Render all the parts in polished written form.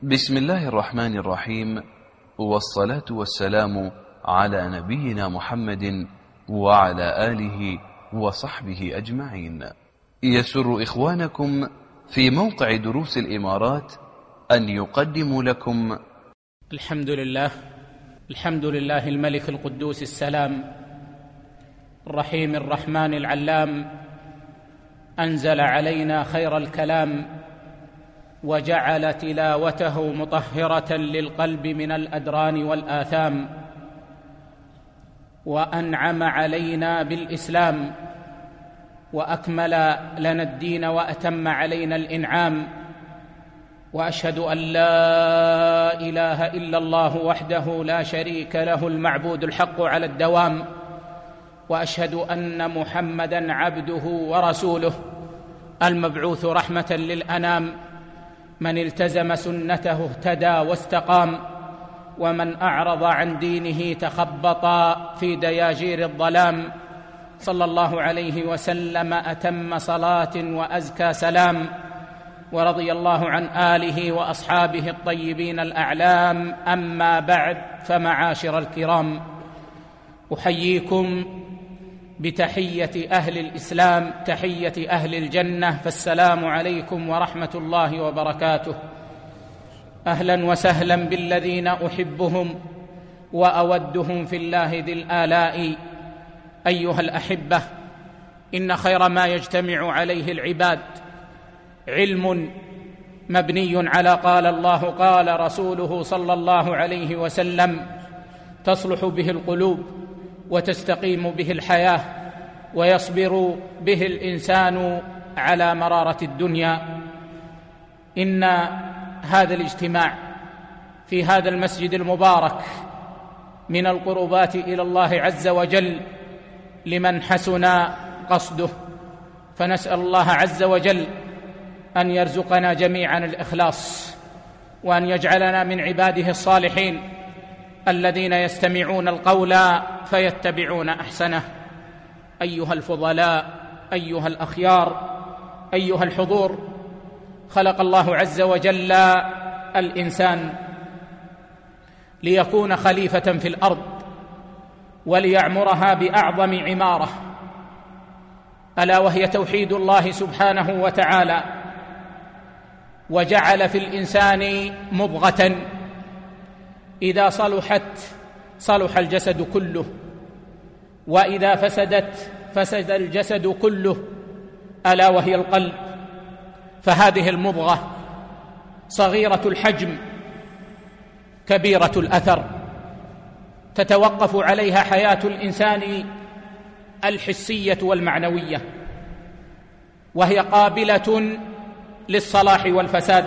بسم الله الرحمن الرحيم، والصلاة والسلام على نبينا محمد وعلى آله وصحبه أجمعين. يسر إخوانكم في موقع دروس الإمارات أن يقدموا لكم الحمد لله الملك القدوس السلام الرحيم الرحمن العلام، أنزل علينا خير الكلام وجعل تلاوته مطهرة للقلب من الأدران والآثام، وأنعم علينا بالإسلام وأكمل لنا الدين وأتم علينا الإنعام. وأشهد أن لا إله إلا الله وحده لا شريك له المعبود الحق على الدوام، وأشهد أن محمدًا عبده ورسوله المبعوث رحمة للأنام، من التزم سنته اهتدى واستقام، ومن أعرض عن دينه تخبط في دياجير الظلام. صلى الله عليه وسلم أتم صلاة وأزكى سلام، ورضي الله عن آله وأصحابه الطيبين الأعلام. أما بعد، فمعاشر الكرام، أحييكم بتحية أهل الإسلام، تحية أهل الجنة، فالسلام عليكم ورحمة الله وبركاته. أهلا وسهلا بالذين أحبهم وأودهم في الله ذي الآلاء. أيها الأحبة، إن خير ما يجتمع عليه العباد علم مبني على قال الله قال رسوله صلى الله عليه وسلم، تصلح به القلوب وتستقيم به الحياة، ويصبر به الإنسان على مرارة الدنيا. إن هذا الاجتماع في هذا المسجد المبارك من القربات إلى الله عز وجل لمن حسن قصده، فنسأل الله عز وجل أن يرزقنا جميعا الإخلاص، وأن يجعلنا من عباده الصالحين الذين يستمعون القول فيتبعون أحسنه. أيها الفضلاء، أيها الأخيار، أيها الحضور، خلق الله عز وجل الإنسان ليكون خليفة في الأرض وليعمرها بأعظم عمارة، ألا وهي توحيد الله سبحانه وتعالى. وجعل في الإنسان مضغة إذا صلحت صلح الجسد كله، وإذا فسدت فسد الجسد كله، ألا وهي القلب. فهذه المضغة صغيرة الحجم كبيرة الأثر، تتوقف عليها حياة الإنسان الحسية والمعنوية، وهي قابلة للصلاح والفساد،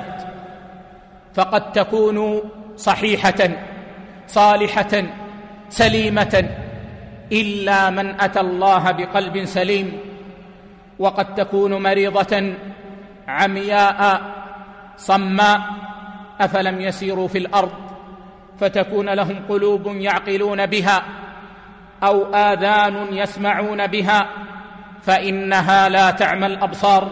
فقد تكون صحيحة صالحة سليمة إلا من أتى الله بقلب سليم، وقد تكون مريضة عمياء صماء، أفلم يسيروا في الأرض فتكون لهم قلوب يعقلون بها أو آذان يسمعون بها، فإنها لا تعمى الأبصار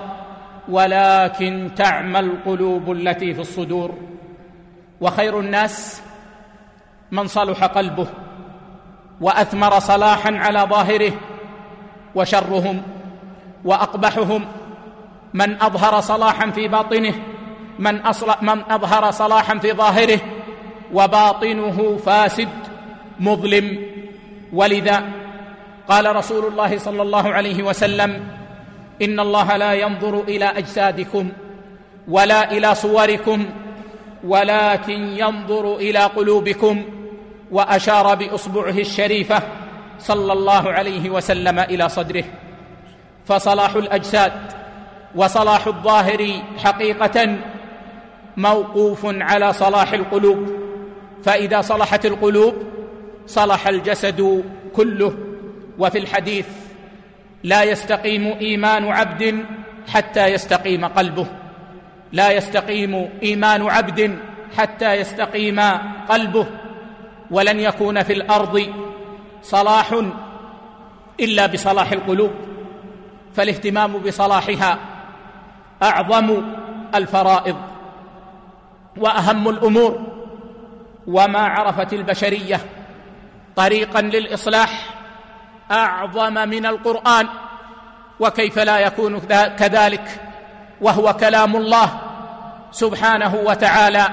ولكن تعمى القلوب التي في الصدور. وخير الناس من صلح قلبه وأثمر صلاحا على ظاهره، وشرهم وأقبحهم من أظهر صلاحا في باطنه، من أظهر صلاحا في ظاهره وباطنه فاسد مظلم. ولذا قال رسول الله صلى الله عليه وسلم: إن الله لا ينظر إلى أجسادكم ولا إلى صوركم ولكن ينظر إلى قلوبكم. وأشار بإصبعه الشريفة صلى الله عليه وسلم إلى صدره. فصلاح الأجساد وصلاح الظاهر حقيقة موقوف على صلاح القلوب، فإذا صلحت القلوب صلح الجسد كله. وفي الحديث: لا يستقيم إيمان عبد حتى يستقيم قلبه، لا يستقيم إيمان عبد حتى يستقيم قلبه. ولن يكون في الأرض صلاح إلا بصلاح القلوب، فالاهتمام بصلاحها أعظم الفرائض. وأهم الأمور. وما عرفت البشرية طريقا للإصلاح أعظم من القرآن، وكيف لا يكون كذلك وهو كلام الله سبحانه وتعالى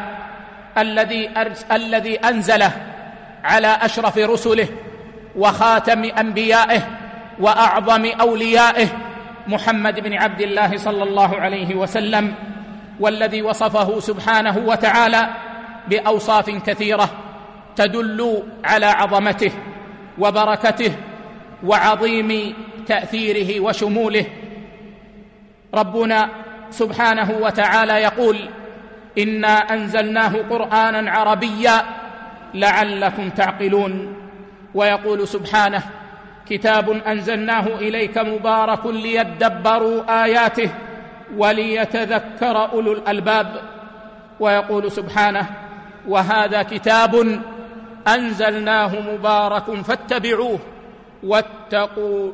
الذي أنزله على أشرف رسله وخاتم أنبيائه وأعظم أوليائه محمد بن عبد الله صلى الله عليه وسلم، والذي وصفه سبحانه وتعالى بأوصاف كثيرة تدل على عظمته وبركته وعظيم تأثيره وشموله. ربنا سبحانه وتعالى يقول: إنا أنزلناه قرآنا عربيا لعلكم تعقلون. ويقول سبحانه: كتاب أنزلناه إليك مبارك ليدبروا آياته وليتذكر أولو الألباب. ويقول سبحانه: وهذا كتاب أنزلناه مبارك فاتبعوه واتقوا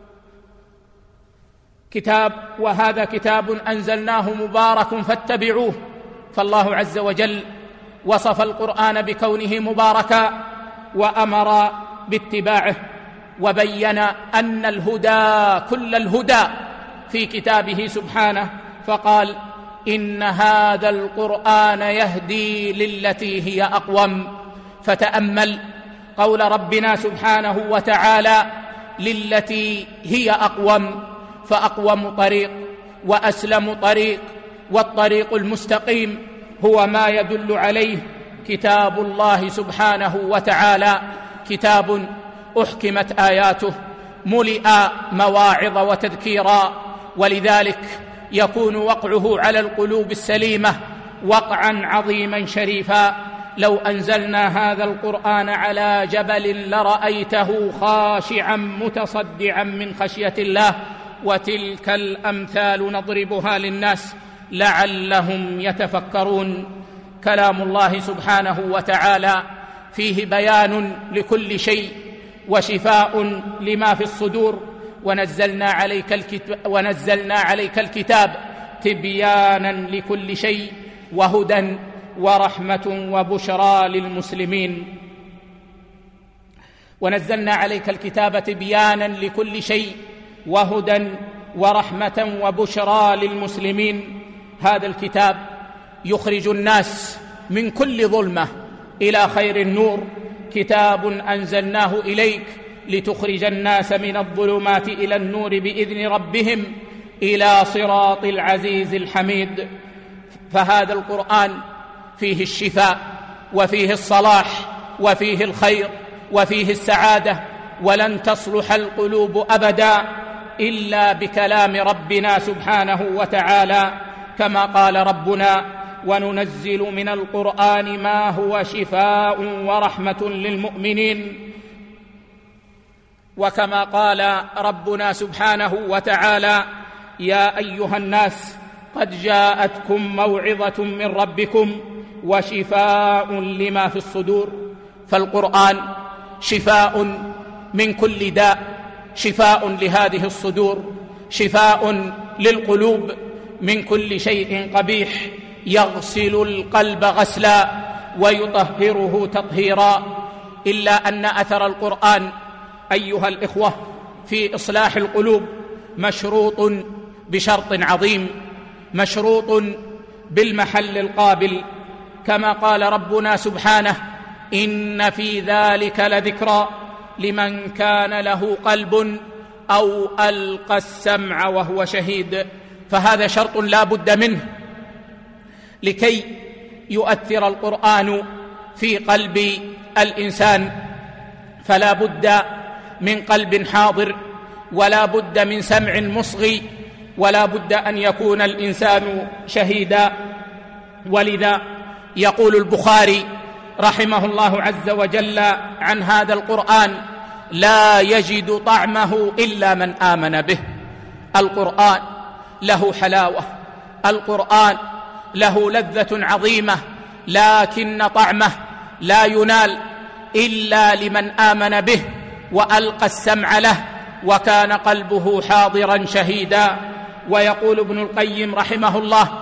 وهذا كتاب أنزلناه مبارك فاتبعوه. فالله عز وجل وصف القرآن بكونه مباركا وأمر باتباعه، وبين أن الهدى كل الهدى في كتابه سبحانه، فقال: إن هذا القرآن يهدي للتي هي أقوم. فتأمل قول ربنا سبحانه وتعالى: للتي هي أقوم، فأقوم طريق وأسلم طريق، والطريق المستقيم هو ما يدل عليه كتاب الله سبحانه وتعالى، كتاب أحكمت آياته ملئ مواعظ وتذكيرا، ولذلك يكون وقعه على القلوب السليمة وقعا عظيما شريفا. لو أنزلنا هذا القرآن على جبل لرأيته خاشعا متصدعا من خشية الله، وتلك الأمثال نضربها للناس لعلهم يتفكرون. كلام الله سبحانه وتعالى فيه بيان لكل شيء وشفاء لما في الصدور، ونزلنا عليك الكتاب تبيانا لكل شيء وهدى ورحمة وبشرى للمسلمين. ونزلنا عليك الكتاب تبيانا لكل شيء وهدى ورحمة وبشرى للمسلمين. هذا الكتاب يخرج الناس من كل ظلمة إلى خير النور، كتاب أنزلناه إليك لتخرج الناس من الظلمات إلى النور بإذن ربهم إلى صراط العزيز الحميد. فهذا القرآن فيه الشفاء وفيه الصلاح وفيه الخير وفيه السعادة، ولن تصلح القلوب أبدا إلا بكلام ربنا سبحانه وتعالى، كما قال ربنا: وننزل من القرآن ما هو شفاء ورحمة للمؤمنين. وكما قال ربنا سبحانه وتعالى: يا أيها الناس قد جاءتكم موعظة من ربكم وشفاء لما في الصدور. فالقرآن شفاء من كل داء، شفاء لهذه الصدور، شفاء للقلوب من كل شيء قبيح، يغسل القلب غسلا ويطهره تطهيرا. إلا أن أثر القرآن أيها الإخوة في إصلاح القلوب مشروط بشرط عظيم، مشروط بالمحل القابل، كما قال ربنا سبحانه: إن في ذلك لذكرى لمن كان له قلب أو ألقى السمع وهو شهيد. فهذا شرط لا بد منه لكي يؤثر القرآن في قلب الإنسان، فلا بد من قلب حاضر، ولا بد من سمع مصغي، ولا بد أن يكون الإنسان شهيدا. ولذا يقول البخاري رحمه الله عز وجل عن هذا القرآن: لا يجد طعمه إلا من آمن به. القرآن له حلاوة، القرآن له لذة عظيمة، لكن طعمه لا ينال إلا لمن آمن به وألقى السمع له وكان قلبه حاضرا شهيدا. ويقول ابن القيم رحمه الله: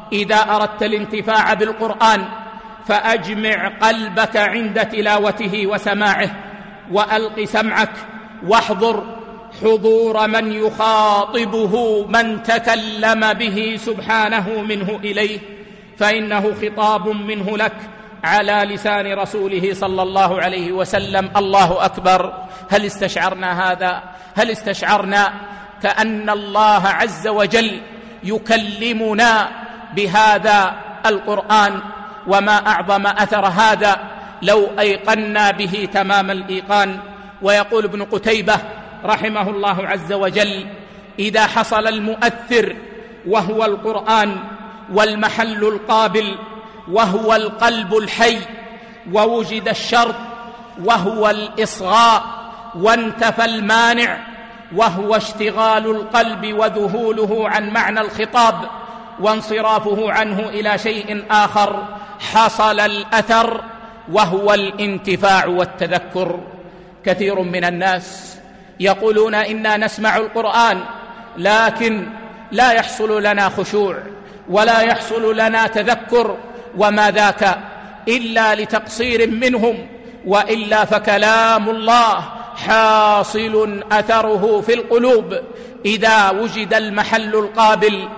إذا أردت الانتفاع بالقرآن فأجمع قلبك عند تلاوته وسماعه، وألق سمعك واحضر حضور من يخاطبه من تكلم به سبحانه منه إليه، فإنه خطاب منه لك على لسان رسوله صلى الله عليه وسلم. الله أكبر. هل استشعرنا هذا؟ هل استشعرنا كأن الله عز وجل يكلمنا بهذا القرآن؟ وما أعظم أثر هذا لو أيقنا به تمام الإيقان. ويقول ابن قتيبة رحمه الله عز وجل: إذا حصل المؤثر وهو القرآن، والمحل القابل وهو القلب الحي، ووجد الشرط وهو الإصغاء، وانتفى المانع وهو اشتغال القلب وذهوله عن معنى الخطاب وانصرافه عنه إلى شيء آخر، حصل الأثر وهو الانتفاع والتذكر. كثير من الناس يقولون إنا نسمع القرآن لكن لا يحصل لنا خشوع ولا يحصل لنا تذكر، وما ذاك إلا لتقصير منهم، وإلا فكلام الله حاصل أثره في القلوب إذا وجد المحل القابل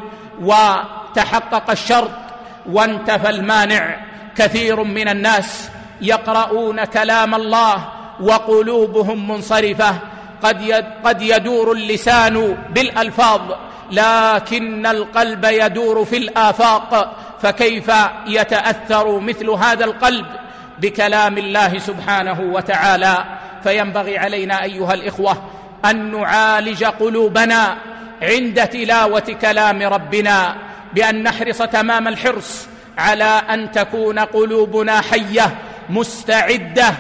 وتحقق الشرط وانتفى المانع. كثير من الناس يقرؤون كلام الله وقلوبهم منصرفة، قد يدور اللسان بالألفاظ لكن القلب يدور في الآفاق، فكيف يتأثر مثل هذا القلب بكلام الله سبحانه وتعالى؟ فينبغي علينا أيها الإخوة أن نعالج قلوبنا عند تلاوة كلام ربنا، بأن نحرص تمام الحرص على أن تكون قلوبنا حية مستعدة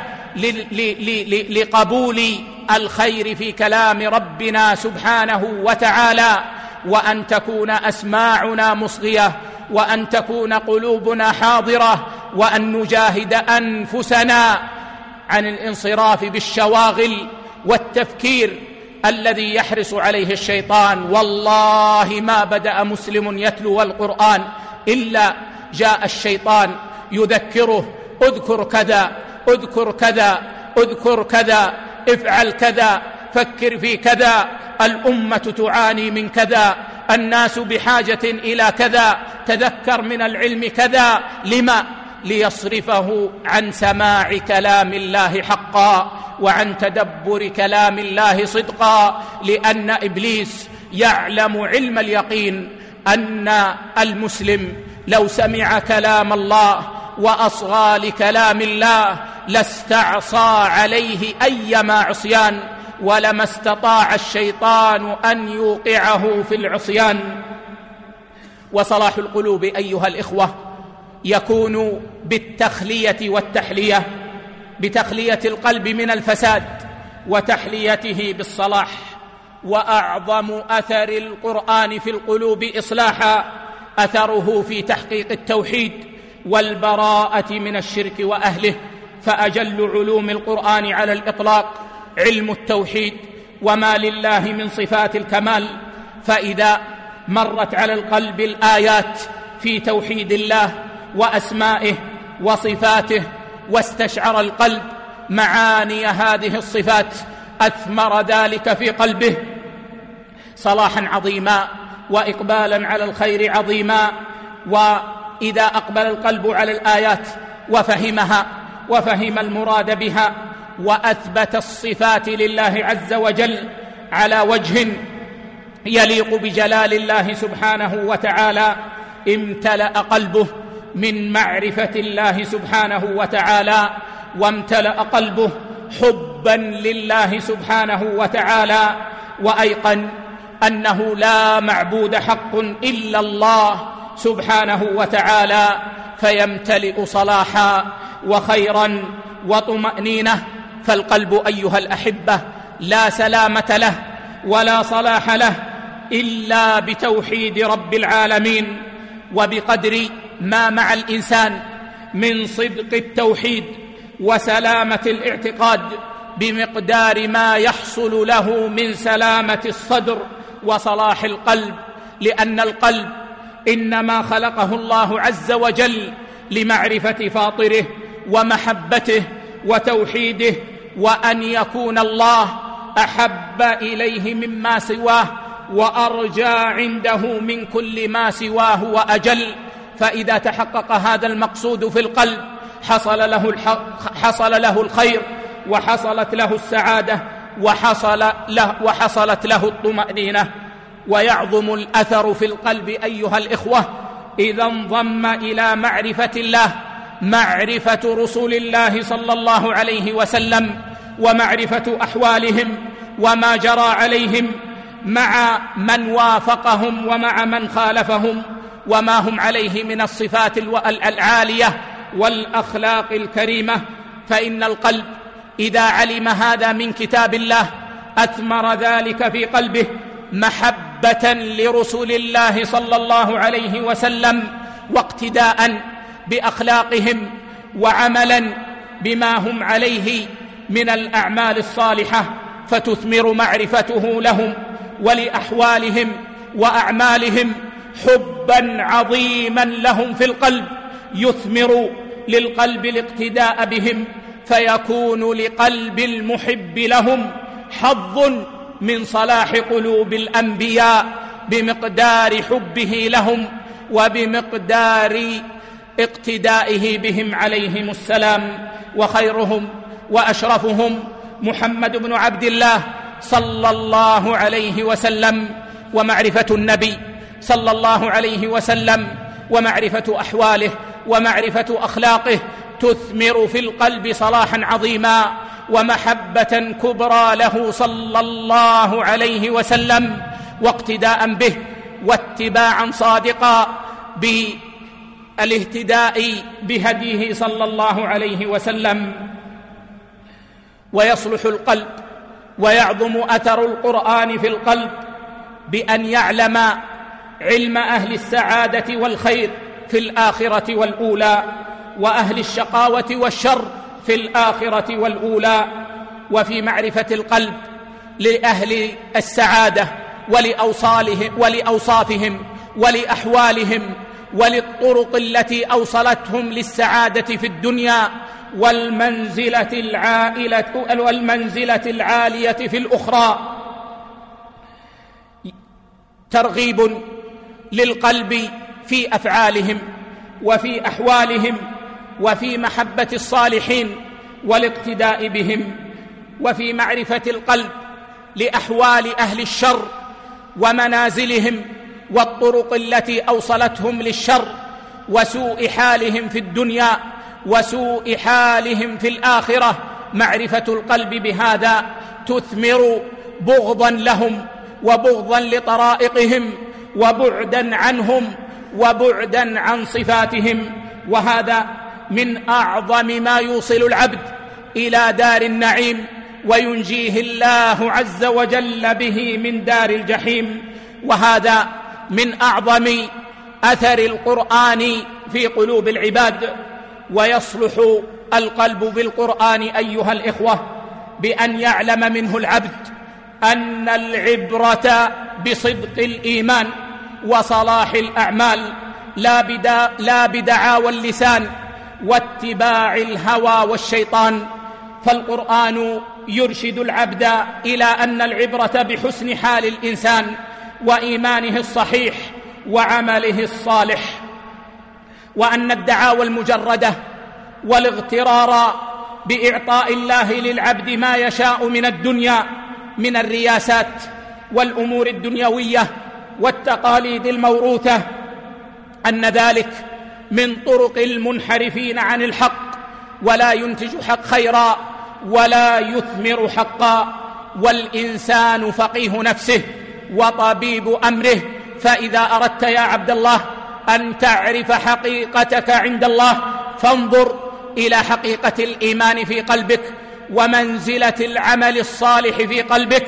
لقبول الخير في كلام ربنا سبحانه وتعالى، وأن تكون أسماعنا مصغية، وأن تكون قلوبنا حاضرة، وأن نجاهد أنفسنا عن الانصراف بالشواغل والتفكير الذي يحرص عليه الشيطان. والله ما بدأ مسلم يتلو القرآن إلا جاء الشيطان يذكره: اذكر كذا، اذكر كذا، اذكر كذا، افعل كذا، فكر في كذا، الأمة تعاني من كذا، الناس بحاجة إلى كذا، تذكر من العلم كذا. لما؟ ليصرفه عن سماع كلام الله حقا وعن تدبر كلام الله صدقا، لأن إبليس يعلم علم اليقين أن المسلم لو سمع كلام الله وأصغى لكلام الله لاستعصى عليه أيما عصيان، ولما استطاع الشيطان أن يوقعه في العصيان. وصلاح القلوب أيها الإخوة يكون بالتخلية والتحلية، بتخلية القلب من الفساد وتحليته بالصلاح. وأعظم أثر القرآن في القلوب إصلاحا أثره في تحقيق التوحيد والبراءة من الشرك وأهله، فأجل علوم القرآن على الإطلاق علم التوحيد وما لله من صفات الكمال. فإذا مرت على القلب الآيات في توحيد الله وأسمائه وصفاته، واستشعر القلب معاني هذه الصفات، أثمر ذلك في قلبه صلاحا عظيما وإقبالا على الخير عظيما. وإذا أقبل القلب على الآيات وفهمها وفهم المراد بها وأثبت الصفات لله عز وجل على وجه يليق بجلال الله سبحانه وتعالى، امتلأ قلبه من معرفة الله سبحانه وتعالى، وامتلأ قلبه حبا لله سبحانه وتعالى، وأيقن أنه لا معبود حق إلا الله سبحانه وتعالى، فيمتلئ صلاحا وخيرا وطمأنينة. فالقلب أيها الأحبة لا سلامة له ولا صلاح له إلا بتوحيد رب العالمين، وبقدر ما مع الإنسان من صدق التوحيد وسلامة الاعتقاد بمقدار ما يحصل له من سلامة الصدر وصلاح القلب، لأن القلب إنما خلقه الله عز وجل لمعرفة فاطره ومحبته وتوحيده، وأن يكون الله أحب إليه مما سواه وأرجى عنده من كل ما سواه وأجل. فإذا تحقق هذا المقصود في القلب حصل له الخير، وحصلت له السعادة، وحصلت له الطمأنينة. ويعظم الأثر في القلب أيها الإخوة إذا انضم إلى معرفة الله معرفة رسول الله صلى الله عليه وسلم، ومعرفة أحوالهم وما جرى عليهم مع من وافقهم ومع من خالفهم، وما هم عليه من الصفات العالية والأخلاق الكريمة. فإن القلب إذا علم هذا من كتاب الله أثمر ذلك في قلبه محبة لرسول الله صلى الله عليه وسلم، واقتداء بأخلاقهم، وعملا بما هم عليه من الأعمال الصالحة، فتثمر معرفته لهم ولأحوالهم وأعمالهم حبا عظيما لهم في القلب، يثمر للقلب الاقتداء بهم، فيكون لقلب المحب لهم حظ من صلاح قلوب الأنبياء بمقدار حبه لهم وبمقدار اقتدائه بهم عليهم السلام. وخيرهم وأشرفهم محمد بن عبد الله صلى الله عليه وسلم، ومعرفة النبي صلى الله عليه وسلم ومعرفة أحواله ومعرفة أخلاقه تثمر في القلب صلاحا عظيما ومحبة كبرى له صلى الله عليه وسلم، واقتداء به واتباعا صادقا بالاهتداء بهديه صلى الله عليه وسلم. ويصلح القلب ويعظم أثر القرآن في القلب بأن يعلم علم أهل السعادة والخير في الآخرة والأولى، وأهل الشقاوة والشر في الآخرة والأولى. وفي معرفة القلب لأهل السعادة ولأوصافهم ولأحوالهم وللطرق التي أوصلتهم للسعادة في الدنيا والمنزلة العالية في الأخرى، ترغيب للقلب في أفعالهم وفي أحوالهم وفي محبة الصالحين والاقتداء بهم. وفي معرفة القلب لأحوال أهل الشر ومنازلهم والطرق التي أوصلتهم للشر وسوء حالهم في الدنيا وسوء حالهم في الآخرة، معرفة القلب بهذا تثمر بغضا لهم وبغضا لطرائقهم وبعدا عنهم وبعدا عن صفاتهم. وهذا من أعظم ما يوصل العبد إلى دار النعيم وينجيه الله عز وجل به من دار الجحيم. وهذا من أعظم أثر القرآن في قلوب العباد. ويصلح القلب بالقرآن أيها الإخوة بأن يعلم منه العبد أن العبرة بصدق الإيمان وصلاح الأعمال لا بدعاوى اللسان واتباع الهوى والشيطان. فالقرآن يرشد العبد إلى أن العبرة بحسن حال الإنسان وإيمانه الصحيح وعمله الصالح، وأن الدعاوى المجردة والاغترار بإعطاء الله للعبد ما يشاء من الدنيا من الرياسات والأمور الدنيوية والتقاليد الموروثة، أن ذلك من طرق المنحرفين عن الحق، ولا ينتج حق خيرا ولا يثمر حقا. والإنسان فقيه نفسه وطبيب أمره. فإذا أردت يا عبد الله أن تعرف حقيقتك عند الله فانظر إلى حقيقة الإيمان في قلبك ومنزلة العمل الصالح في قلبك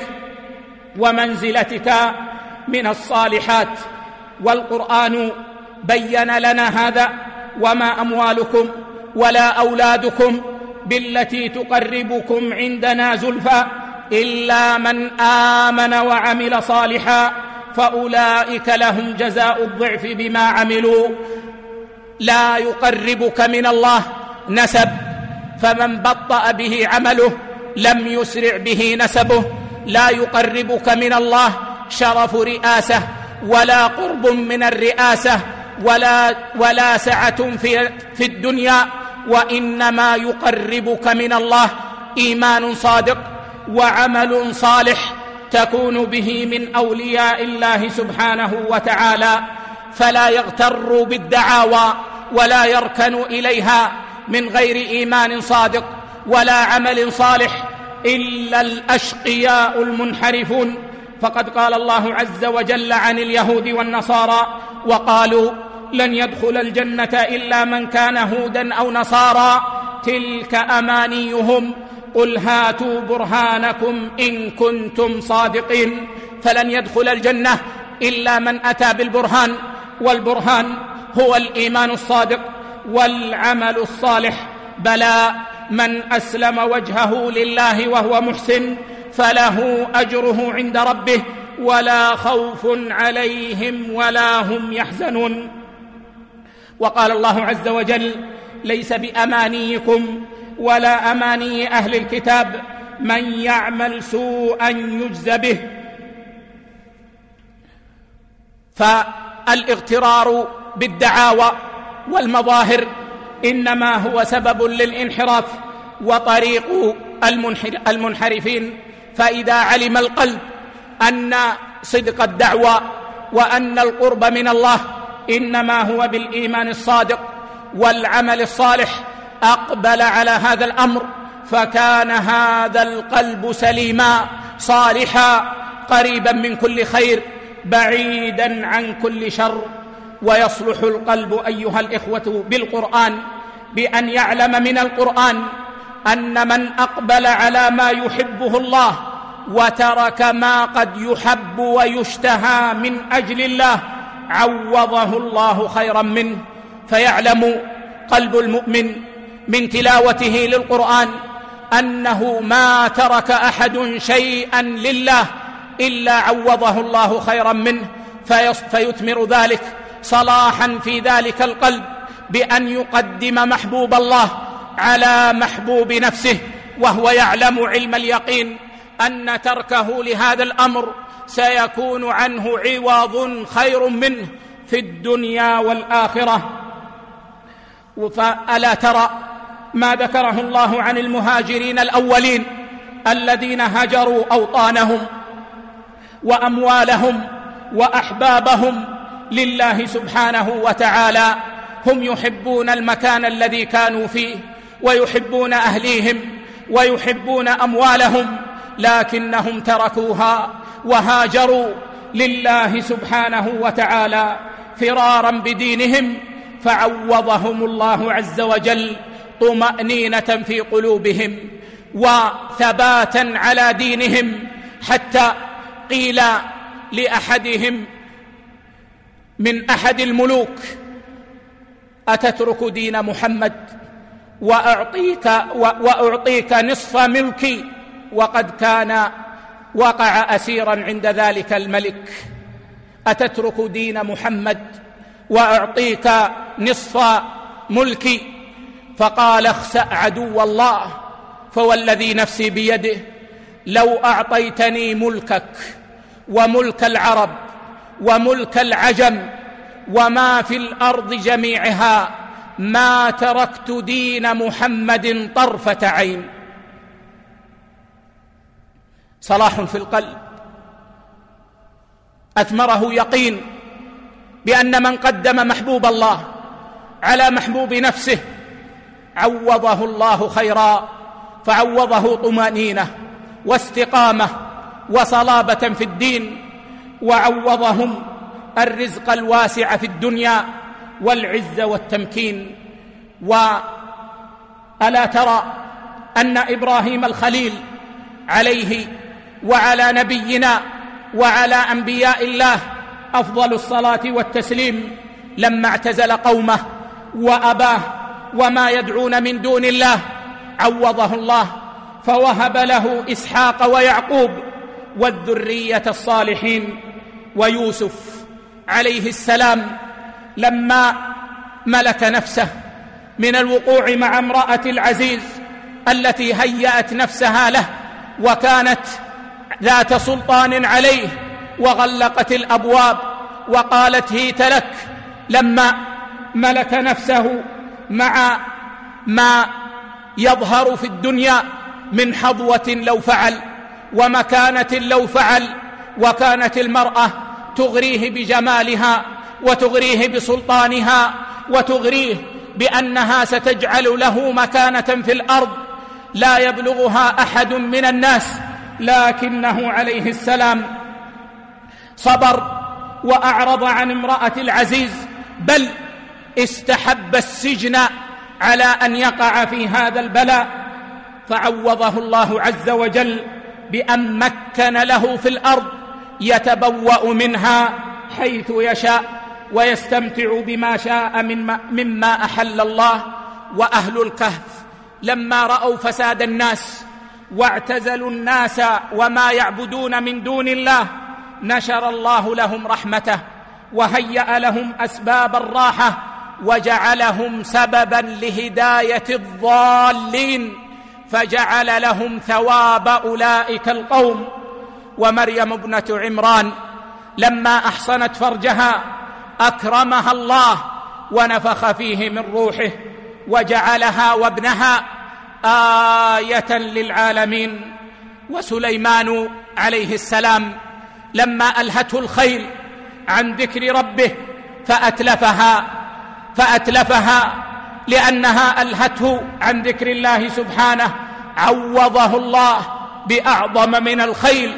ومنزلتك من الصالحات. والقرآن بين لنا هذا: وما أموالكم ولا أولادكم بالتي تقربكم عندنا زلفى إلا من آمن وعمل صالحا فأولئك لهم جزاء الضعف بما عملوا. لا يقربك من الله نسب، فمن بطأ به عمله لم يسرع به نسبه. لا يقربك من الله شرف رئاسة ولا قرب من الرئاسة ولا سعة في الدنيا، وإنما يقربك من الله إيمان صادق وعمل صالح تكون به من أولياء الله سبحانه وتعالى. فلا يغتر بالدعاوى ولا يركن إليها من غير إيمان صادق ولا عمل صالح إلا الأشقياء المنحرفون. فقد قال الله عز وجل عن اليهود والنصارى: وقالوا لن يدخل الجنة إلا من كان هودا أو نصارى تلك أمانيهم قل هاتوا برهانكم إن كنتم صادقين. فلن يدخل الجنة إلا من أتى بالبرهان، والبرهان هو الإيمان الصادق والعمل الصالح. بلى من أسلم وجهه لله وهو محسن فله أجره عند ربه ولا خوف عليهم ولا هم يحزنون. وقال الله عز وجل: ليس بأمانيكم ولا أماني أهل الكتاب من يعمل سوءا يجز به. فالاغترار بالدعاوى والمظاهر إنما هو سبب للانحراف وطريق المنحرفين. فإذا علم القلب أن صدق الدعوى وأن القرب من الله إنما هو بالإيمان الصادق والعمل الصالح أقبل على هذا الأمر، فكان هذا القلب سليما صالحا قريبا من كل خير بعيدا عن كل شر. ويصلح القلب أيها الإخوة بالقرآن بأن يعلم من القرآن أن من أقبل على ما يحبه الله وترك ما قد يحب ويشتهى من أجل الله عوضه الله خيرا منه. فيعلم قلب المؤمن من تلاوته للقرآن أنه ما ترك أحد شيئا لله إلا عوضه الله خيرا منه، فيثمر ذلك صلاحا في ذلك القلب بأن يقدم محبوب الله على محبوب نفسه، وهو يعلم علم اليقين أن تركه لهذا الأمر سيكون عنه عوض خير منه في الدنيا والآخرة. فألا ترى ما ذكره الله عن المهاجرين الأولين الذين هجروا أوطانهم وأموالهم وأحبابهم لله سبحانه وتعالى. هم يحبون المكان الذي كانوا فيه ويحبون أهليهم ويحبون أموالهم، لكنهم تركوها وهاجروا لله سبحانه وتعالى فرارا بدينهم، فعوضهم الله عز وجل طمأنينة في قلوبهم وثباتا على دينهم، حتى قيل لأحدهم من أحد الملوك: أتترك دين محمد وأعطيك نصف ملكي؟ وقد كان وقع أسيرا عند ذلك الملك. أتترك دين محمد وأعطيك نصف ملكي؟ فقال: اخسأ عدو الله، فوالذي نفسي بيده لو أعطيتني ملكك وملك العرب وملك العجم وما في الأرض جميعها ما تركت دين محمد طرفة عين. صلاح في القلب أثمره يقين بأن من قدم محبوب الله على محبوب نفسه عوضه الله خيرا، فعوضه طمأنينة واستقامة وصلابة في الدين، وعوضهم الرزق الواسع في الدنيا والعز والتمكين. وألا ترى أن إبراهيم الخليل عليه وعلى نبينا وعلى أنبياء الله أفضل الصلاة والتسليم لما اعتزل قومه وأباه وما يدعون من دون الله عوضه الله، فوهب له إسحاق ويعقوب والذرية الصالحين. ويوسف عليه السلام لما ملك نفسه من الوقوع مع امرأة العزيز التي هيأت نفسها له وكانت ذات سلطان عليه وغلقت الأبواب وقالت هيت لك، لما ملك نفسه مع ما يظهر في الدنيا من حظوة لو فعل ومكانة لو فعل، وكانت المرأة تغريه بجمالها وتغريه بسلطانها وتغريه بأنها ستجعل له مكانة في الأرض لا يبلغها أحد من الناس، لكنه عليه السلام صبر وأعرض عن امرأة العزيز، بل استحب السجن على أن يقع في هذا البلاء، فعوضه الله عز وجل بأن مكن له في الأرض يتبوأ منها حيث يشاء ويستمتع بما شاء مما أحل الله. وأهل الكهف لما رأوا فساد الناس واعتزلوا الناس وما يعبدون من دون الله نشر الله لهم رحمته وهيأ لهم أسباب الراحة وجعلهم سببا لهداية الضالين، فجعل لهم ثواب أولئك القوم. ومريم ابنة عمران لما أحصنت فرجها أكرمها الله ونفخ فيه من روحه وجعلها وابنها آية للعالمين. وسليمان عليه السلام لما ألهته الخيل عن ذكر ربه فأتلفها لأنها ألهته عن ذكر الله سبحانه، عوضه الله بأعظم من الخيل،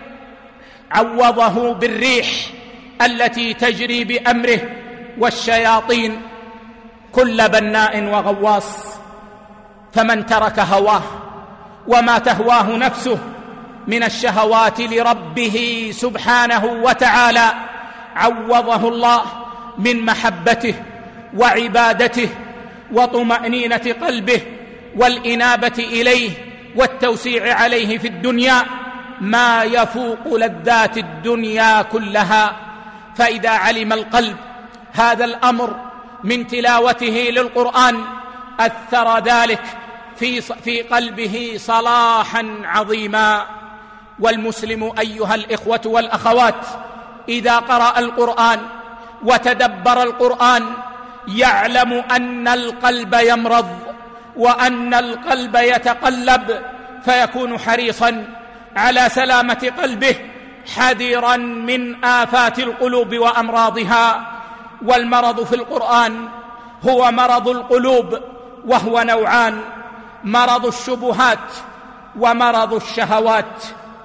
عوضه بالريح التي تجري بأمره والشياطين كل بناء وغواص. فمن ترك هواه وما تهواه نفسه من الشهوات لربه سبحانه وتعالى عوضه الله من محبته وعبادته وطمأنينة قلبه والإنابة إليه والتوسيع عليه في الدنيا ما يفوق لذات الدنيا كلها. فإذا علم القلب هذا الأمر من تلاوته للقرآن أثر ذلك في قلبه صلاحا عظيما. والمسلم أيها الإخوة والأخوات إذا قرأ القرآن وتدبر القرآن يعلم أن القلب يمرض وأن القلب يتقلب، فيكون حريصا على سلامة قلبه حذرا من آفات القلوب وأمراضها. والمرض في القرآن هو مرض القلوب، وهو نوعان: مرض الشبهات ومرض الشهوات.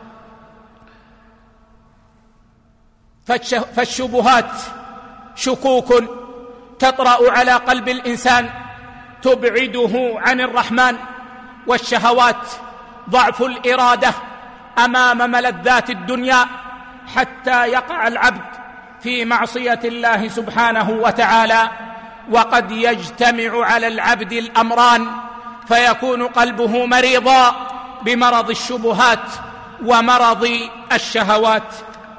فالشبهات شكوك تطرأ على قلب الإنسان تبعده عن الرحمن، والشهوات ضعف الإرادة أمام ملذات الدنيا حتى يقع العبد في معصية الله سبحانه وتعالى. وقد يجتمع على العبد الأمران فيكون قلبه مريضا بمرض الشبهات ومرض الشهوات.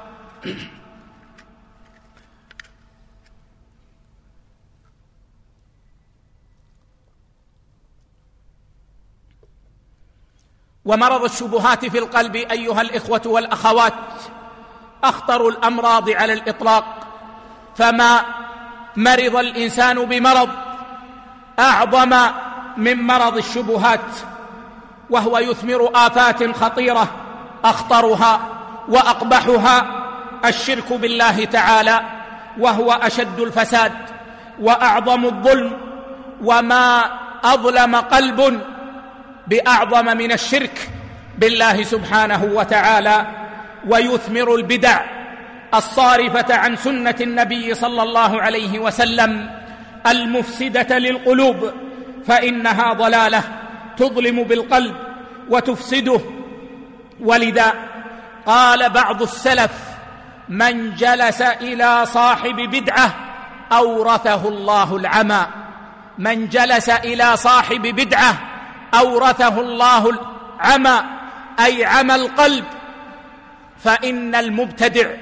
ومرض الشبهات في القلب أيها الإخوة والأخوات أخطر الأمراض على الإطلاق، فما مرض الإنسان بمرض أعظم من مرض الشبهات، وهو يثمر آفات خطيرة أخطرها وأقبحها الشرك بالله تعالى، وهو أشد الفساد وأعظم الظلم، وما أظلم قلب بأعظم من الشرك بالله سبحانه وتعالى. ويثمر البدع الصارفة عن سنة النبي صلى الله عليه وسلم المفسدة للقلوب، فإنها ضلالة تظلم بالقلب وتفسده. ولذا قال بعض السلف: من جلس إلى صاحب بدعة أورثه الله العمى. من جلس إلى صاحب بدعة أورثه الله العمى، أي عمى القلب. فإن المبتدع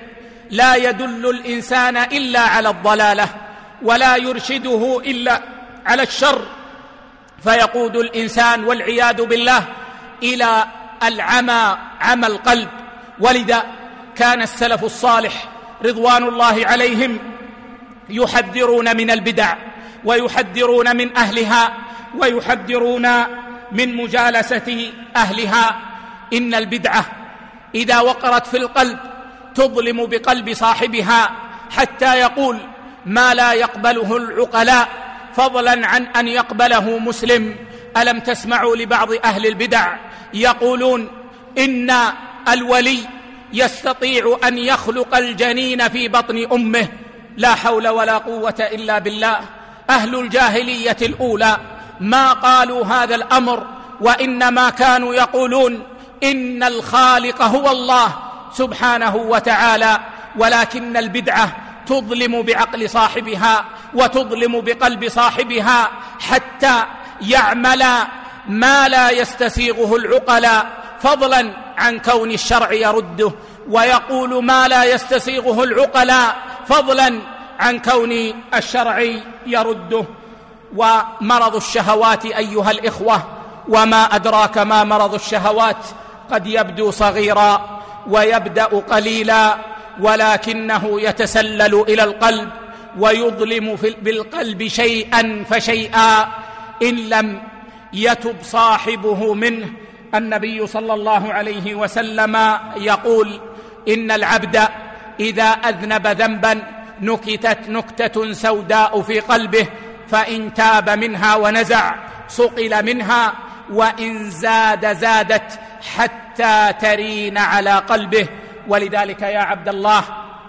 لا يدل الإنسان إلا على الضلالة ولا يرشده إلا على الشر، فيقود الإنسان والعياذ بالله إلى العمى، عمى القلب. ولذا كان السلف الصالح رضوان الله عليهم يحذرون من البدع ويحذرون من أهلها ويحذرون من مجالسة أهلها. إن البدعة إذا وقرت في القلب تظلم بقلب صاحبها حتى يقول ما لا يقبله العقلاء، فضلا عن أن يقبله مسلم. ألم تسمعوا لبعض أهل البدع يقولون إن الولي يستطيع أن يخلق الجنين في بطن أمه؟ لا حول ولا قوة إلا بالله. أهل الجاهلية الأولى ما قالوا هذا الأمر، وإنما كانوا يقولون إن الخالق هو الله سبحانه وتعالى. ولكن البدعة تظلم بعقل صاحبها وتظلم بقلب صاحبها حتى يعمل ما لا يستسيغه العقلاء، فضلا عن كون الشرع يرده، ويقول ما لا يستسيغه العقلاء فضلا عن كون الشرع يرده. ومرض الشهوات أيها الإخوة، وما أدراك ما مرض الشهوات، قد يبدو صغيرا ويبدأ قليلا، ولكنه يتسلل إلى القلب ويظلم بالقلب شيئا فشيئا إن لم يتب صاحبه منه. النبي صلى الله عليه وسلم يقول إن العبد إذا أذنب ذنبا نكتت نكتة سوداء في قلبه، فإن تاب منها ونزع صقل منها، وإن زاد زادت حتى ترين على قلبه. ولذلك يا عبد الله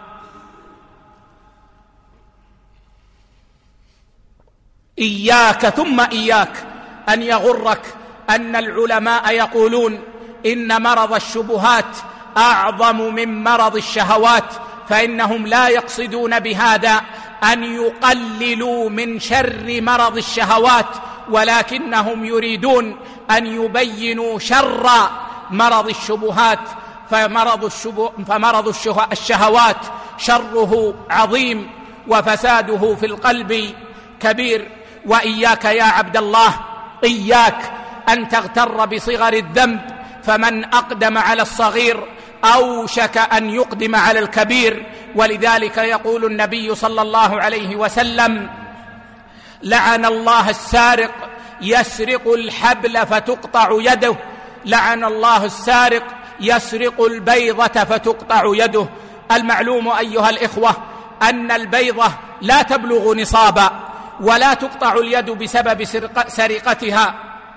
إياك ثم إياك أن يغرك أن العلماء يقولون إن مرض الشبهات أعظم من مرض الشهوات، فإنهم لا يقصدون بهذا أن يقللوا من شر مرض الشهوات، ولكنهم يريدون أن يبينوا شر مرض الشبهات. فمرض الشهوات شره عظيم وفساده في القلب كبير. وإياك يا عبد الله، إياك أن تغتر بصغر الذنب، فمن أقدم على الصغير أوشك أن يقدم على الكبير. ولذلك يقول النبي صلى الله عليه وسلم: لعن الله السارق يسرق الحبل فتقطع يده، لعن الله السارق يسرق البيضة فتقطع يده. المعلوم أيها الإخوة أن البيضة لا تبلغ نصابا، ولا تقطع اليد بسبب سرقتها،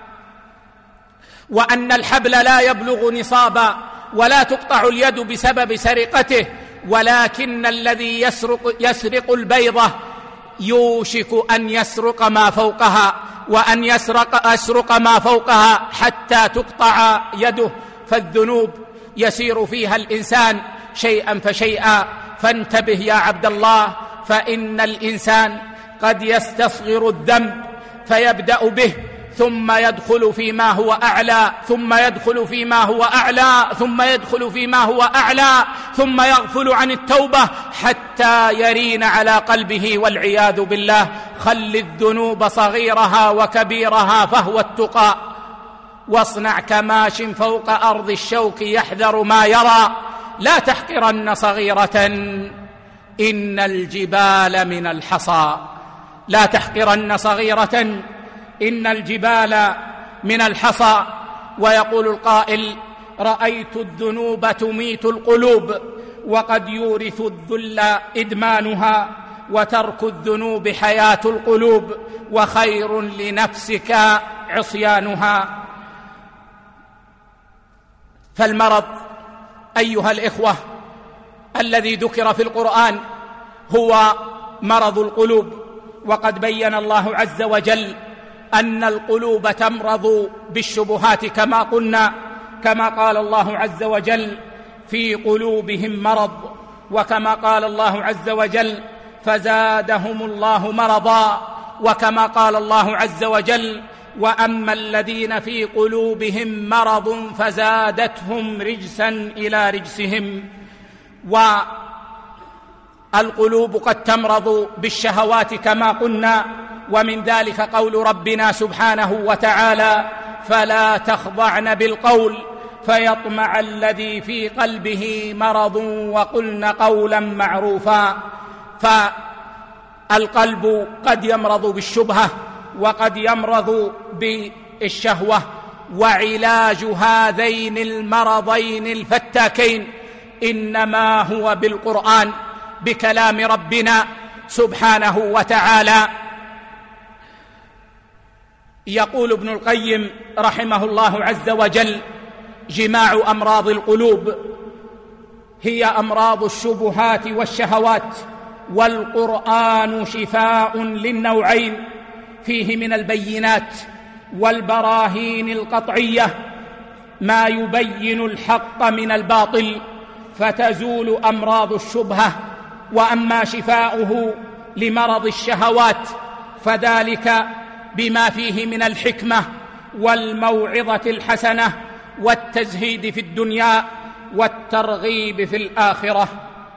وأن الحبل لا يبلغ نصابا ولا تقطع اليد بسبب سرقته، ولكن الذي يسرق البيضة يوشك أن يسرق ما فوقها، وأن يسرق ما فوقها حتى تقطع يده. فالذنوب يسير فيها الإنسان شيئا فشيئا، فانتبه يا عبد الله، فإن الإنسان قد يستصغر الذنب فيبدأ به، ثم يدخل فيما هو أعلى، ثم يدخل فيما هو أعلى، ثم يدخل فيما هو أعلى، ثم يغفل عن التوبة حتى يرين على قلبه والعياذ بالله. خل الذنوب صغيرها وكبيرها فهو التقى، واصنع كماش فوق أرض الشوك يحذر ما يرى، لا تحقرن صغيرة إن الجبال من الحصى، لا تحقرن صغيرة إن الجبال من الحصى. ويقول القائل: رأيت الذنوب تميت القلوب، وقد يورث الذل إدمانها، وترك الذنوب حياة القلوب، وخير لنفسك عصيانها. فالمرض أيها الإخوة الذي ذكر في القرآن هو مرض القلوب، وقد بين الله عز وجل أن القلوب تمرض بالشبهات كما قلنا، كما قال الله عز وجل: في قلوبهم مرض، وكما قال الله عز وجل: فزادهم الله مرضا، وكما قال الله عز وجل: وأما الذين في قلوبهم مرض فزادتهم رجسا إلى رجسهم. القلوب قد تمرض بالشهوات كما قلنا، ومن ذلك قول ربنا سبحانه وتعالى: فلا تخضعن بالقول فيطمع الذي في قلبه مرض وقلن قولا معروفا. فالقلب قد يمرض بالشبهة وقد يمرض بالشهوة، وعلاج هذين المرضين الفتاكين إنما هو بالقرآن، بكلام ربنا سبحانه وتعالى. يقول ابن القيم رحمه الله عز وجل: جماع أمراض القلوب هي أمراض الشبهات والشهوات، والقرآن شفاء للنوعين، فيه من البينات والبراهين القطعية ما يبين الحق من الباطل، فتزول أمراض الشبهة. وأما شفاؤه لمرض الشهوات فذلك بما فيه من الحكمة والموعظة الحسنة والتزهيد في الدنيا والترغيب في الآخرة.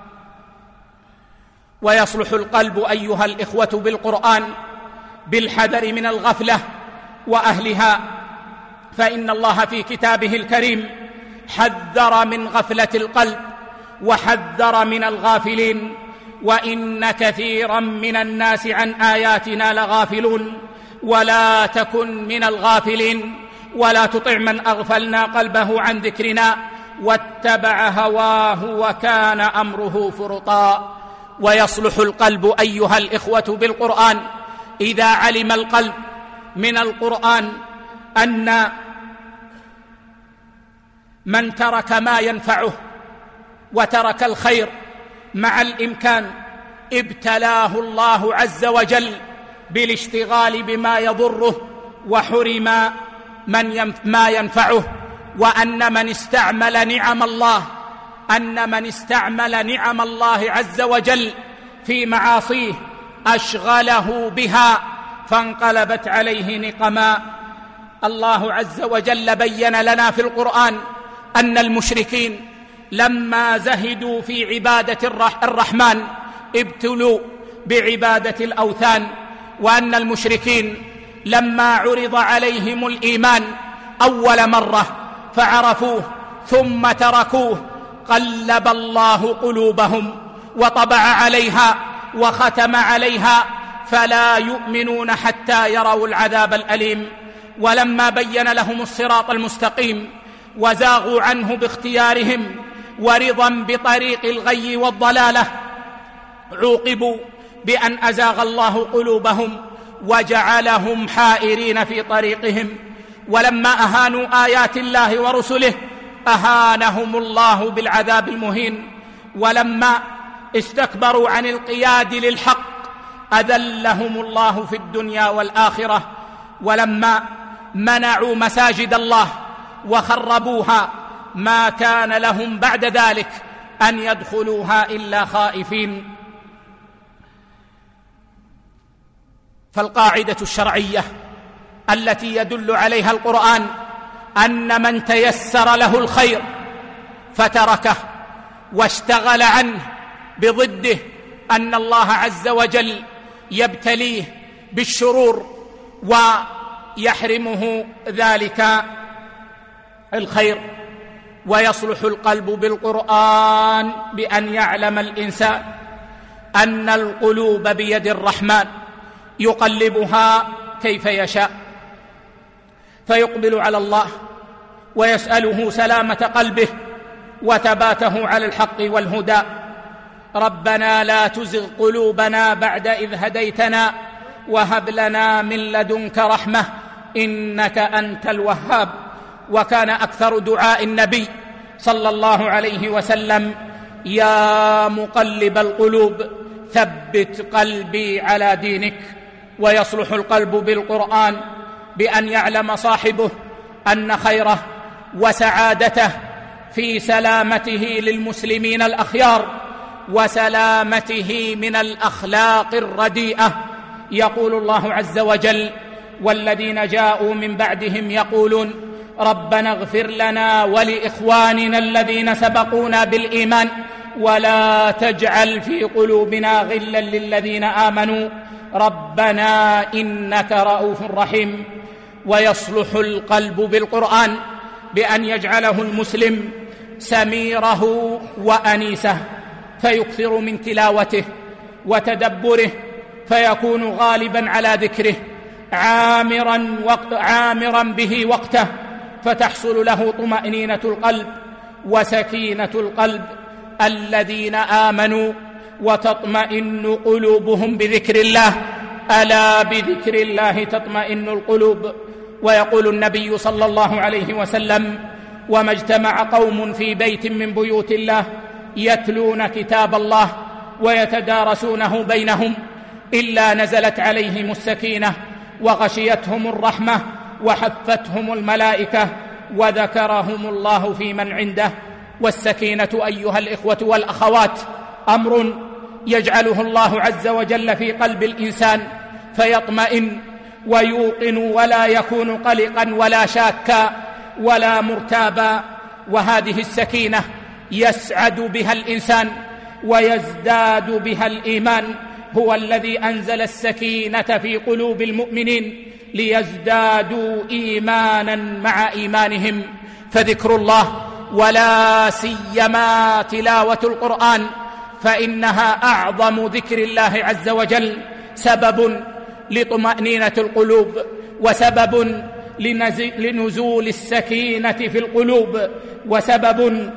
ويصلح القلب أيها الإخوة بالقرآن بالحذر من الغفلة وأهلها، فإن الله في كتابه الكريم حذر من غفلة القلب وحذر من الغافلين: وإن كثيرا من الناس عن آياتنا لغافلون ولا تكن من الغافلين ولا تطع من أغفلنا قلبه عن ذكرنا واتبع هواه وكان أمره فرطا. ويصلح القلب أيها الإخوة بالقرآن إذا علم القلب من القرآن أن من ترك ما ينفعه وترك الخير مع الإمكان ابتلاه الله عز وجل بالاشتغال بما يضره وحرم ما ينفعه، وأن من استعمل نعم الله عز وجل في معاصيه أشغله بها فانقلبت عليه نقما. الله عز وجل بين لنا في القرآن أن المشركين لما زهدوا في عبادة الرحمن ابتلوا بعبادة الأوثان، وأن المشركين لما عرض عليهم الإيمان أول مرة فعرفوه ثم تركوه قلب الله قلوبهم وطبع عليها وختم عليها فلا يؤمنون حتى يروا العذاب الأليم. ولما بين لهم الصراط المستقيم وزاغوا عنه باختيارهم ورضا بطريق الغي والضلالة عوقبوا بأن أزاغ الله قلوبهم وجعلهم حائرين في طريقهم. ولما أهانوا آيات الله ورسله أهانهم الله بالعذاب المهين. ولما استكبروا عن القياد للحق أذلهم الله في الدنيا والآخرة. ولما منعوا مساجد الله وخربوها ما كان لهم بعد ذلك أن يدخلوها إلا خائفين. فالقاعدة الشرعية التي يدل عليها القرآن أن من تيسر له الخير فتركه واشتغل عنه بضده أن الله عز وجل يبتليه بالشرور ويحرمه ذلك الخير. ويصلح القلب بالقرآن بأن يعلم الإنسان أن القلوب بيد الرحمن يقلبها كيف يشاء، فيقبل على الله ويسأله سلامة قلبه وثباته على الحق والهدى. ربنا لا تزغ قلوبنا بعد إذ هديتنا وهب لنا من لدنك رحمة إنك أنت الوهاب. وكان أكثر دعاء النبي صلى الله عليه وسلم: يا مقلب القلوب ثبت قلبي على دينك. ويصلح القلب بالقرآن بأن يعلم صاحبه أن خيره وسعادته في سلامته للمسلمين الأخيار وسلامته من الأخلاق الرديئة. يقول الله عز وجل: والذين جاءوا من بعدهم يقولون ربنا اغفر لنا ولإخواننا الذين سبقونا بالإيمان ولا تجعل في قلوبنا غلا للذين آمنوا ربنا إنك رؤوف رحيم. ويصلح القلب بالقرآن بأن يجعله المسلم سميره وأنيسه، فيكثر من تلاوته وتدبره، فيكون غالبا على ذكره، عامرا به وقته، فتحصل له طمأنينة القلب وسكينة القلب. الذين آمنوا وتطمئن قلوبهم بذكر الله، ألا بذكر الله تطمئن القلوب. ويقول النبي صلى الله عليه وسلم: وما اجتمع قوم في بيت من بيوت الله يتلون كتاب الله ويتدارسونه بينهم إلا نزلت عليهم السكينة وغشيتهم الرحمة وحفتهم الملائكة وذكرهم الله في من عنده. والسكينة أيها الإخوة والأخوات أمر يجعله الله عز وجل في قلب الإنسان فيطمئن ويوقن ولا يكون قلقا ولا شاكا ولا مرتابا. وهذه السكينة يسعد بها الإنسان ويزداد بها الإيمان. هو الذي أنزل السكينة في قلوب المؤمنين ليزدادوا إيمانا مع إيمانهم. فذكر الله ولا سيما تلاوة القرآن فإنها أعظم ذكر الله عز وجل سبب لطمأنينة القلوب وسبب لنزول السكينة في القلوب وسبب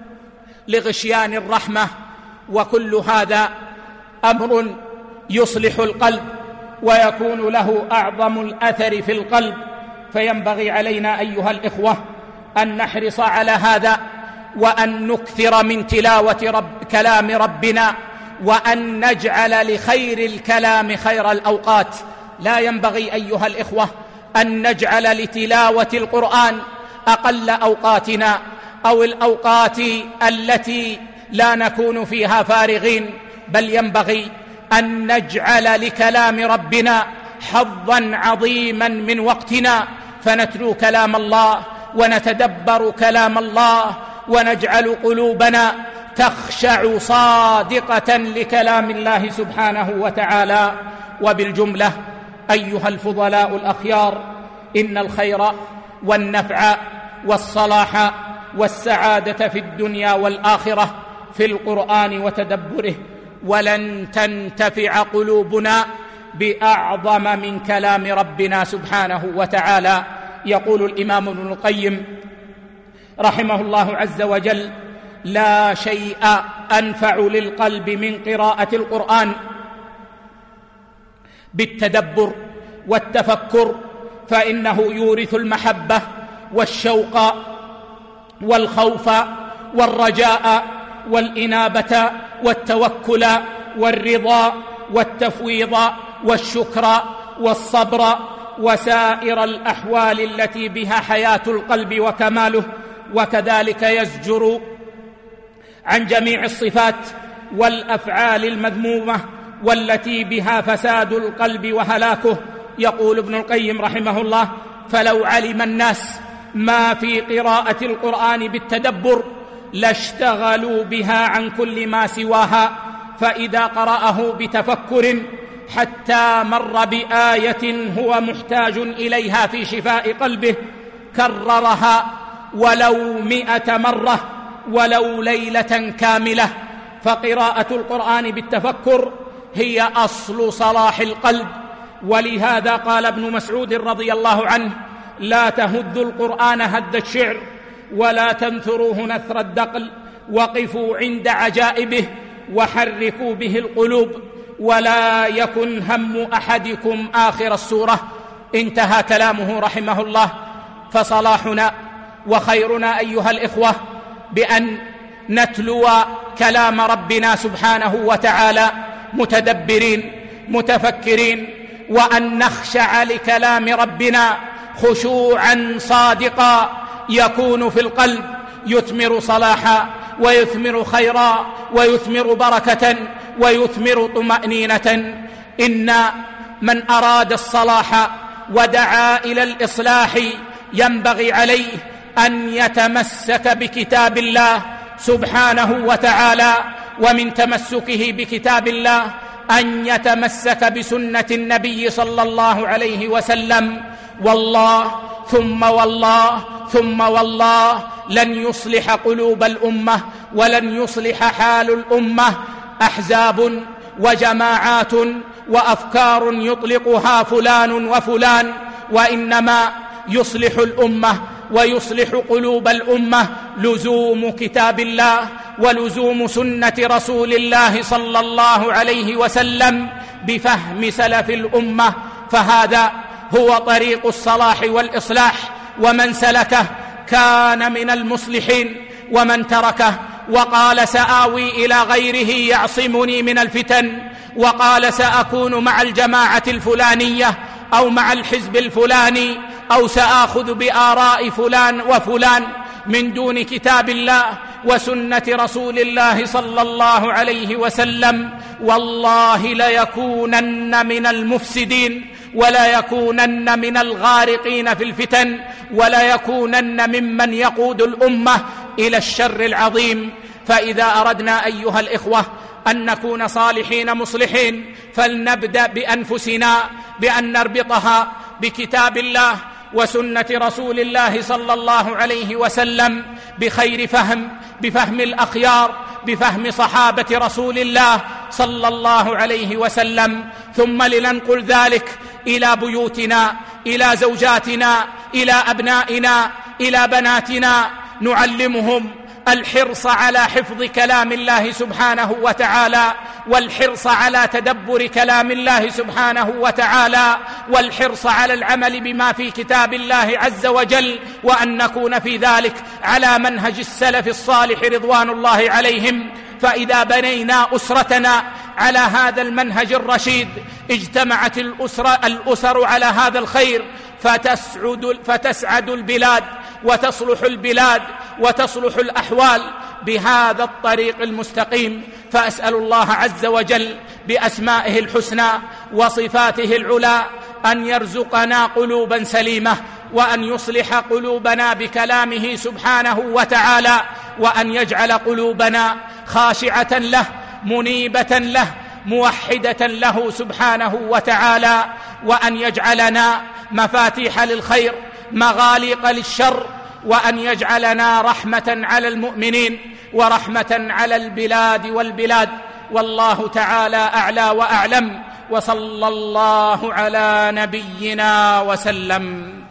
لغشيان الرحمة. وكل هذا أمر يصلح القلب ويكون له أعظم الأثر في القلب. فينبغي علينا أيها الإخوة أن نحرص على هذا وأن نكثر من تلاوة كلام ربنا وأن نجعل لخير الكلام خير الأوقات. لا ينبغي أيها الإخوة أن نجعل لتلاوة القرآن أقل أوقاتنا أو الأوقات التي لا نكون فيها فارغين، بل ينبغي أن نجعل لكلام ربنا حظا عظيما من وقتنا، فنتلو كلام الله ونتدبر كلام الله ونجعل قلوبنا تخشع صادقة لكلام الله سبحانه وتعالى. وبالجملة أيها الفضلاء الأخيار، إن الخير والنفع والصلاح والسعادة في الدنيا والآخرة في القرآن وتدبره، ولن تنتفع قلوبنا بأعظم من كلام ربنا سبحانه وتعالى. يقول الإمام ابن القيم رحمه الله عز وجل: لا شيء أنفع للقلب من قراءة القرآن بالتدبر والتفكر، فإنه يورث المحبة والشوق والخوف والرجاء والإنابة والتوكل والرضا والتفويض والشكر والصبر وسائر الأحوال التي بها حياة القلب وكماله. وكذلك يزجر عن جميع الصفات والأفعال المذمومة والتي بها فساد القلب وهلاكه. يقول ابن القيم رحمه الله: فلو علم الناس ما في قراءة القرآن بالتدبر لاشتغلوا بها عن كل ما سواها، فإذا قرأه بتفكر حتى مر بآية هو محتاج إليها في شفاء قلبه كررها ولو 100 مرة ولو ليلة كاملة. فقراءة القرآن بالتفكر هي أصل صلاح القلب. ولهذا قال ابن مسعود رضي الله عنه: لا تهدوا القرآن هد الشعر ولا تنثروه نثر الدقل، وقفوا عند عجائبه وحركوا به القلوب، ولا يكن هم أحدكم آخر السورة. انتهى كلامه رحمه الله. فصلاحنا وخيرنا أيها الإخوة بأن نتلو كلام ربنا سبحانه وتعالى متدبرين متفكرين، وأن نخشع لكلام ربنا خشوعا صادقا يكون في القلب يثمر صلاحا ويثمر خيرا ويثمر بركة ويثمر طمأنينة. إن من أراد الصلاح ودعا إلى الإصلاح ينبغي عليه أن يتمسك بكتاب الله سبحانه وتعالى ومن تمسكه بكتاب الله أن يتمسك بسنة النبي صلى الله عليه وسلم. والله ثم والله ثم والله لن يصلح قلوب الأمة ولن يصلح حال الأمة أحزاب وجماعات وأفكار يطلقها فلان وفلان، وإنما يصلح الأمة ويصلح قلوب الأمة لزوم كتاب الله ولزوم سنة رسول الله صلى الله عليه وسلم بفهم سلف الأمة، فهذا هو طريق الصلاح والإصلاح، ومن سلكه كان من المصلحين، ومن تركه وقال سآوي إلى غيره يعصمني من الفتن، وقال سأكون مع الجماعة الفلانية أو مع الحزب الفلاني أو سآخذ بآراء فلان وفلان من دون كتاب الله وسنة رسول الله صلى الله عليه وسلم، والله ليكونن من المفسدين ولا يكونن من الغارقين في الفتن ولا يكونن ممن يقود الأمة إلى الشر العظيم. فإذا أردنا أيها الإخوة أن نكون صالحين مصلحين فلنبدأ بأنفسنا بأن نربطها بكتاب الله وسنة رسول الله صلى الله عليه وسلم بخير فهم، بفهم الأخيار، بفهم صحابة رسول الله صلى الله عليه وسلم، ثم لننقل ذلك إلى بيوتنا، إلى زوجاتنا، إلى أبنائنا، إلى بناتنا، نعلمهم الحرص على حفظ كلام الله سبحانه وتعالى، والحرص على تدبر كلام الله سبحانه وتعالى، والحرص على العمل بما في كتاب الله عز وجل، وأن نكون في ذلك على منهج السلف الصالح رضوان الله عليهم. فإذا بنينا أسرتنا على هذا المنهج الرشيد اجتمعت الأسر على هذا الخير فتسعد البلاد وتصلح البلاد وتصلح الأحوال بهذا الطريق المستقيم. فأسأل الله عز وجل بأسمائه الحسنى وصفاته العلى أن يرزقنا قلوبا سليمة، وأن يصلح قلوبنا بكلامه سبحانه وتعالى، وأن يجعل قلوبنا خاشعة له منيبة له موحدة له سبحانه وتعالى، وأن يجعلنا مفاتيح للخير مغاليق للشر، وأن يجعلنا رحمة على المؤمنين ورحمة على البلاد والبلاد. والله تعالى أعلى وأعلم، وصلى الله على نبينا وسلم.